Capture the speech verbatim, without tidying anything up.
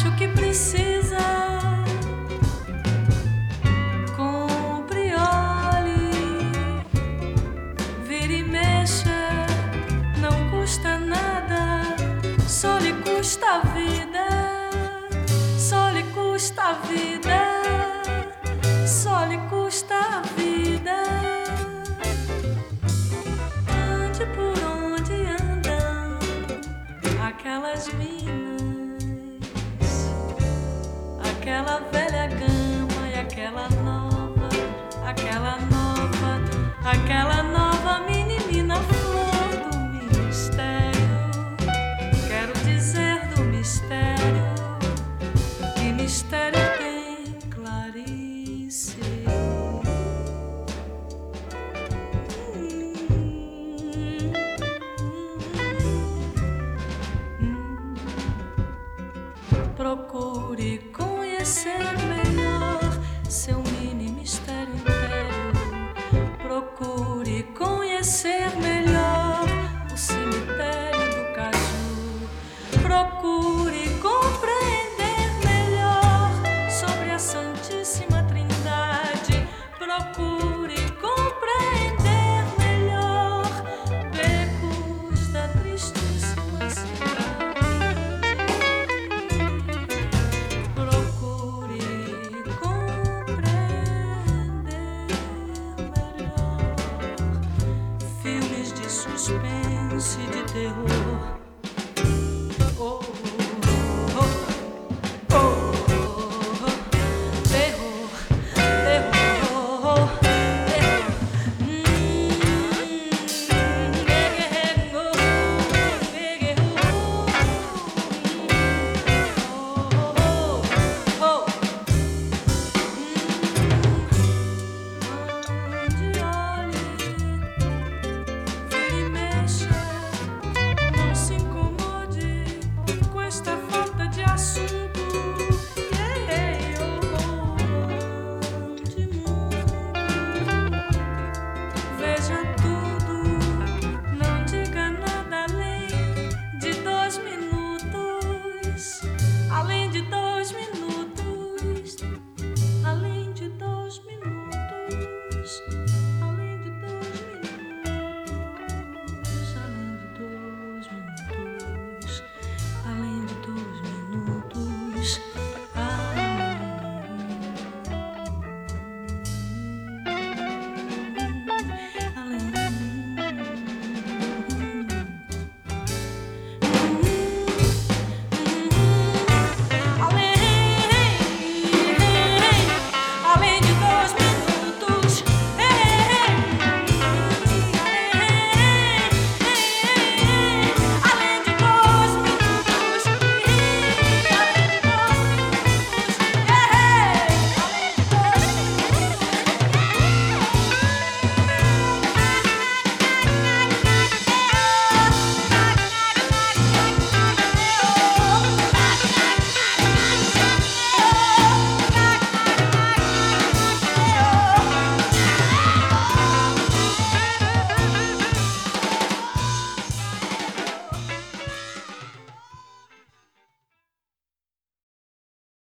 acho que precisa. Compre, olhe, vire e mexa, não custa nada, só lhe custa a vida, só lhe custa a vida, só lhe custa a vida. Ande por onde andam aquelas minas, aquela velha gama e aquela nova, aquela nova, aquela nova menina flor do mistério. Quero dizer do mistério, que mistério tem Clarice. Procure conhecer melhor seu mini mistério império. Procure conhecer melhor o cemitério do Caju. Procure compreender melhor sobre a Santíssima Trindade. Procure compreender melhor becos da tristíssima cidade. Suspense de terror.